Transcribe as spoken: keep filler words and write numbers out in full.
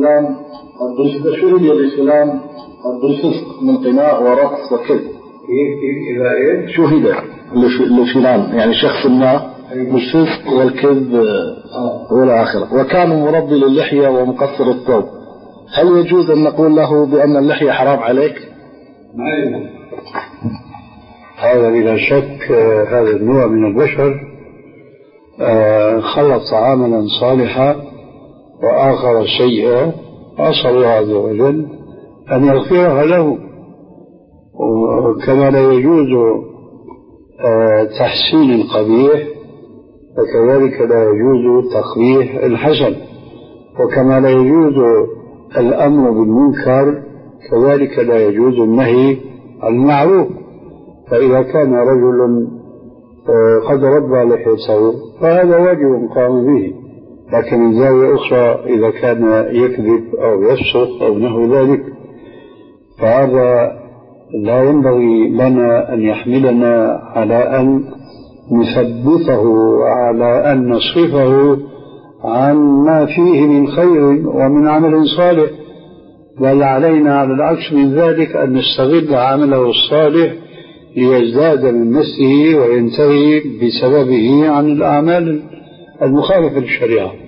فلان شهد لفلان بالفسق من قناء ورقص وكذب. إذا إيه؟ شهد لفلان يعني شخص ما بالفسق والكذب والى آخره، وكان مربي للحية ومقصر الثوب، هل يجوز أن نقول له بأن اللحية حرام عليك؟ نعم. هذا بلا شك هذا النوع من البشر خلط عملا صالحا وآخر سيئا، أسأل الله عز وجل أن يغفرها له. وكما لا يجوز تحسين القبيح فكذلك لا يجوز تقبيح الحسن، وكما لا يجوز الأمر بالمنكر كذلك لا يجوز النهي عن المعروف. فإذا كان رجل قد ربى لحيته فهذا واجب قام به، لكن من زاوية أخرى إذا كان يكذب أو يفسق أو نحو ذلك فهذا لا ينبغي لنا أن يحملنا على أن نثبته وعلى أن نصرفه عن ما فيه من خير ومن عمل صالح، بل علينا على العكس من ذلك أن نستغل عمله الصالح ليزداد من نفسه وينتهي بسببه عن الأعمال المخالفة للشريعة.